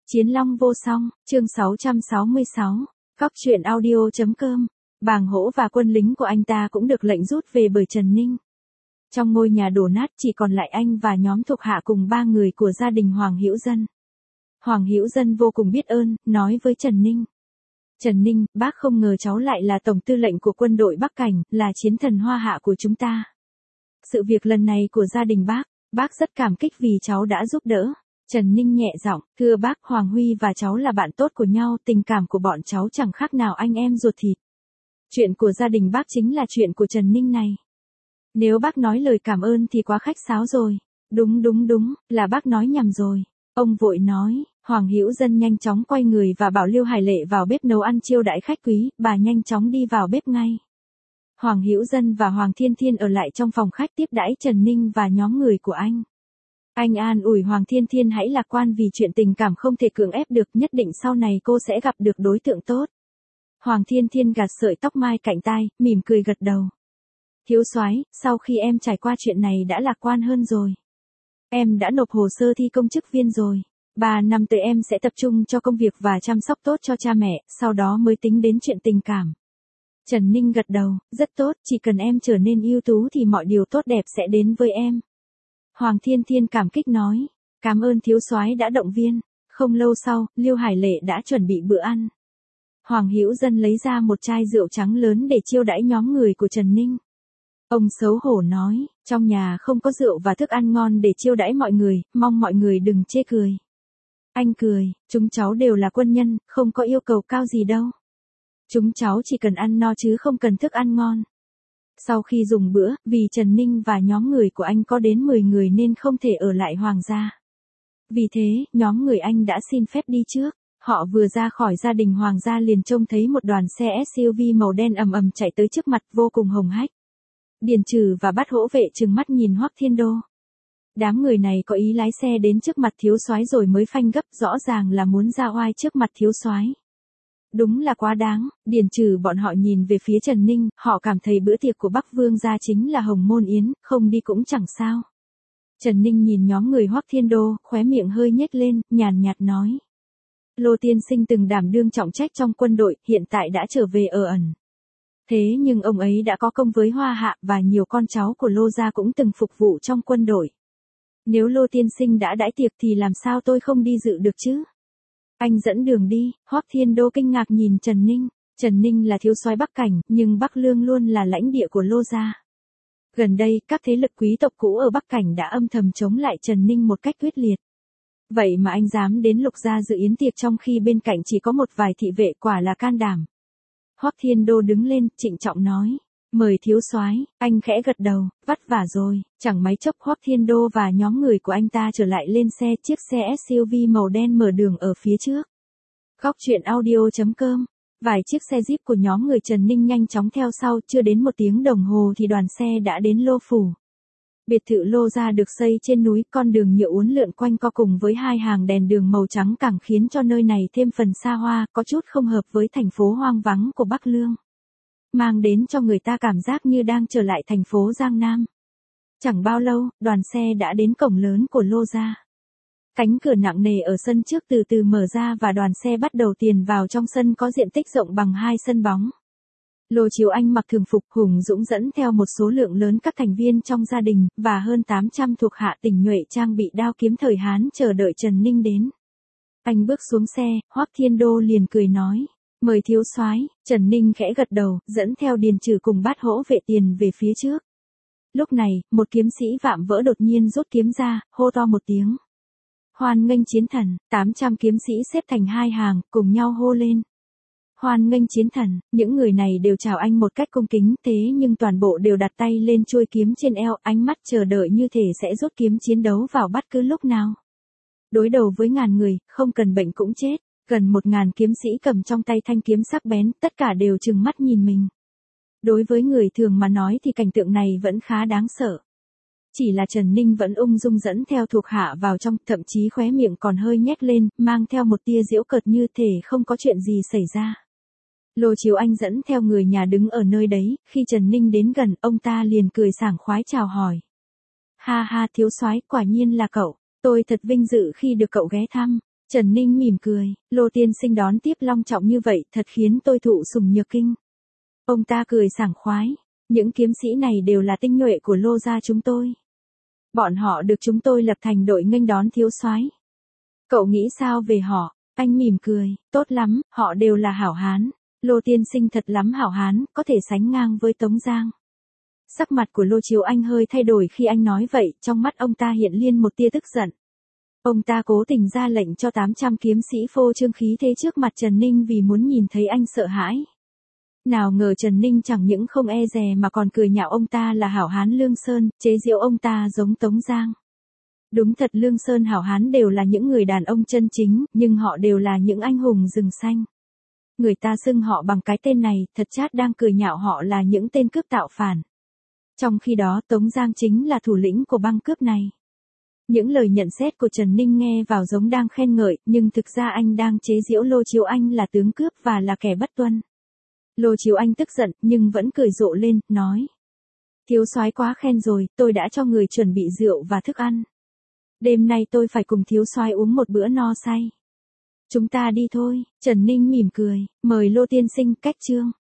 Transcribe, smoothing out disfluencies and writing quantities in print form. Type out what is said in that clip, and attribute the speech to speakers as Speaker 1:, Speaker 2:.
Speaker 1: Chiến Long vô song, chương 666, Góc truyện audio.com. Bàng Hỗ và quân lính của anh ta cũng được lệnh rút về bởi Trần Ninh. Trong ngôi nhà đổ nát chỉ còn lại anh và nhóm thuộc hạ cùng 3 người của gia đình Hoàng Hữu Dân. Hoàng Hữu Dân vô cùng biết ơn, nói với Trần Ninh. Trần Ninh, bác không ngờ cháu lại là tổng tư lệnh của quân đội Bắc Cảnh, là chiến thần hoa hạ của chúng ta. Sự việc lần này của gia đình bác rất cảm kích vì cháu đã giúp đỡ. Trần Ninh nhẹ giọng, thưa bác, Hoàng Huy và cháu là bạn tốt của nhau, tình cảm của bọn cháu chẳng khác nào anh em ruột thịt. Chuyện của gia đình bác chính là chuyện của Trần Ninh này. Nếu bác nói lời cảm ơn thì quá khách sáo rồi. Đúng, là bác nói nhầm rồi. Ông vội nói. Hoàng Hữu Dân nhanh chóng quay người và bảo Liêu Hải Lệ vào bếp nấu ăn chiêu đãi khách quý, bà nhanh chóng đi vào bếp ngay. Hoàng Hữu Dân và Hoàng Thiên Thiên ở lại trong phòng khách tiếp đãi Trần Ninh và nhóm người của anh. Anh an ủi Hoàng Thiên Thiên hãy lạc quan vì chuyện tình cảm không thể cưỡng ép được, nhất định sau này cô sẽ gặp được đối tượng tốt. Hoàng Thiên Thiên gạt sợi tóc mai cạnh tai, mỉm cười gật đầu. Thiếu soái, sau khi em trải qua chuyện này đã lạc quan hơn rồi. Em đã nộp hồ sơ thi công chức viên rồi. 3 năm tới em sẽ tập trung cho công việc và chăm sóc tốt cho cha mẹ, sau đó mới tính đến chuyện tình cảm. Trần Ninh gật đầu, rất tốt, chỉ cần em trở nên ưu tú thì mọi điều tốt đẹp sẽ đến với em. Hoàng Thiên Thiên cảm kích nói, cảm ơn thiếu soái đã động viên. Không lâu sau, Liêu Hải Lệ đã chuẩn bị bữa ăn. Hoàng Hữu Dân lấy ra một chai rượu trắng lớn để chiêu đãi nhóm người của Trần Ninh. Ông xấu hổ nói, trong nhà không có rượu và thức ăn ngon để chiêu đãi mọi người, mong mọi người đừng chê cười. Anh cười, chúng cháu đều là quân nhân, không có yêu cầu cao gì đâu. Chúng cháu chỉ cần ăn no chứ không cần thức ăn ngon. Sau khi dùng bữa, vì Trần Ninh và nhóm người của anh có đến 10 người nên không thể ở lại Hoàng gia. Vì thế, nhóm người anh đã xin phép đi trước. Họ vừa ra khỏi gia đình Hoàng gia liền trông thấy một đoàn xe SUV màu đen ầm ầm chạy tới trước mặt vô cùng hồng hách. Điền Trừ và Bát Hỗ Vệ trừng mắt nhìn Hoắc Thiên Đô. Đám người này có ý lái xe đến trước mặt thiếu soái rồi mới phanh gấp, rõ ràng là muốn ra oai trước mặt thiếu soái. Đúng là quá đáng. Điền Trừ bọn họ nhìn về phía Trần Ninh, họ cảm thấy bữa tiệc của Bắc Vương gia chính là hồng môn yến, không đi cũng chẳng sao. Trần Ninh nhìn nhóm người Hoắc Thiên Đô, khóe miệng hơi nhếch lên, nhàn nhạt nói. Lô tiên sinh từng đảm đương trọng trách trong quân đội, hiện tại đã trở về ở ẩn. Thế nhưng ông ấy đã có công với Hoa Hạ và nhiều con cháu của Lô gia cũng từng phục vụ trong quân đội. Nếu Lô tiên sinh đã đãi tiệc thì làm sao tôi không đi dự được chứ? Anh dẫn đường đi. Hoắc Thiên Đô kinh ngạc nhìn Trần Ninh. Trần Ninh là thiếu soái Bắc Cảnh, nhưng Bắc Lương luôn là lãnh địa của Lô gia. Gần đây, các thế lực quý tộc cũ ở Bắc Cảnh đã âm thầm chống lại Trần Ninh một cách quyết liệt. Vậy mà anh dám đến Lục gia dự yến tiệc trong khi bên cạnh chỉ có một vài thị vệ, quả là can đảm. Hoắc Thiên Đô đứng lên, trịnh trọng nói. Mời thiếu soái. Anh khẽ gật đầu, vất vả rồi. Chẳng mấy chốc Hoắc Thiên Đô và nhóm người của anh ta trở lại lên xe, chiếc xe SUV màu đen mở đường ở phía trước. Góc truyện audio.com. Vài chiếc xe Jeep của nhóm người Trần Ninh nhanh chóng theo sau, chưa đến 1 tiếng đồng hồ thì đoàn xe đã đến Lô phủ. Biệt thự Lô gia được xây trên núi, con đường nhựa uốn lượn quanh co cùng với 2 hàng đèn đường màu trắng càng khiến cho nơi này thêm phần xa hoa, có chút không hợp với thành phố hoang vắng của Bắc Lương. Mang đến cho người ta cảm giác như đang trở lại thành phố Giang Nam. Chẳng bao lâu, đoàn xe đã đến cổng lớn của Lô gia. Cánh cửa nặng nề ở sân trước từ từ mở ra và đoàn xe bắt đầu tiến vào trong sân có diện tích rộng bằng 2 sân bóng. Lô Chiếu Anh mặc thường phục hùng dũng dẫn theo một số lượng lớn các thành viên trong gia đình, và hơn 800 thuộc hạ tinh nhuệ trang bị đao kiếm thời Hán chờ đợi Trần Ninh đến. Anh bước xuống xe, Hoắc Thiên Đô liền cười nói. Mời thiếu soái. Trần Ninh khẽ gật đầu, dẫn theo Điền Trừ cùng Bát Hỗ Vệ tiền về phía trước. Lúc này, một kiếm sĩ vạm vỡ đột nhiên rút kiếm ra, hô to một tiếng. Hoan nghênh chiến thần. 800 kiếm sĩ xếp thành 2 hàng, cùng nhau hô lên. Hoan nghênh chiến thần. Những người này đều chào anh một cách cung kính, thế nhưng toàn bộ đều đặt tay lên chuôi kiếm trên eo, ánh mắt chờ đợi như thể sẽ rút kiếm chiến đấu vào bất cứ lúc nào. Đối đầu với ngàn người, không cần bệnh cũng chết. Gần 1000 kiếm sĩ cầm trong tay thanh kiếm sắc bén, tất cả đều trừng mắt nhìn mình. Đối với người thường mà nói thì cảnh tượng này vẫn khá đáng sợ. Chỉ là Trần Ninh vẫn ung dung dẫn theo thuộc hạ vào trong, thậm chí khóe miệng còn hơi nhếch lên, mang theo một tia giễu cợt như thể không có chuyện gì xảy ra. Lô Chiếu Anh dẫn theo người nhà đứng ở nơi đấy, khi Trần Ninh đến gần, ông ta liền cười sảng khoái chào hỏi. Ha ha thiếu soái, quả nhiên là cậu, tôi thật vinh dự khi được cậu ghé thăm. Trần Ninh mỉm cười, Lô tiên sinh đón tiếp long trọng như vậy thật khiến tôi thụ sủng nhược kinh. Ông ta cười sảng khoái, những kiếm sĩ này đều là tinh nhuệ của Lô gia chúng tôi. Bọn họ được chúng tôi lập thành đội nghênh đón thiếu soái. Cậu nghĩ sao về họ? Anh mỉm cười, tốt lắm, họ đều là hảo hán. Lô tiên sinh thật lắm hảo hán, có thể sánh ngang với Tống Giang. Sắc mặt của Lô Chiếu Anh hơi thay đổi khi anh nói vậy, trong mắt ông ta hiện lên một tia tức giận. Ông ta cố tình ra lệnh cho 800 kiếm sĩ phô trương khí thế trước mặt Trần Ninh vì muốn nhìn thấy anh sợ hãi. Nào ngờ Trần Ninh chẳng những không e dè mà còn cười nhạo ông ta là hảo hán Lương Sơn, chế giễu ông ta giống Tống Giang. Đúng thật Lương Sơn hảo hán đều là những người đàn ông chân chính, nhưng họ đều là những anh hùng rừng xanh. Người ta xưng họ bằng cái tên này, thật chát đang cười nhạo họ là những tên cướp tạo phản. Trong khi đó Tống Giang chính là thủ lĩnh của băng cướp này. Những lời nhận xét của Trần Ninh nghe vào giống đang khen ngợi, nhưng thực ra anh đang chế giễu Lô Chiếu Anh là tướng cướp và là kẻ bất tuân. Lô Chiếu Anh tức giận, nhưng vẫn cười rộ lên, nói. Thiếu soái quá khen rồi, tôi đã cho người chuẩn bị rượu và thức ăn. Đêm nay tôi phải cùng thiếu soái uống một bữa no say. Chúng ta đi thôi, Trần Ninh mỉm cười, mời Lô tiên sinh cách chương.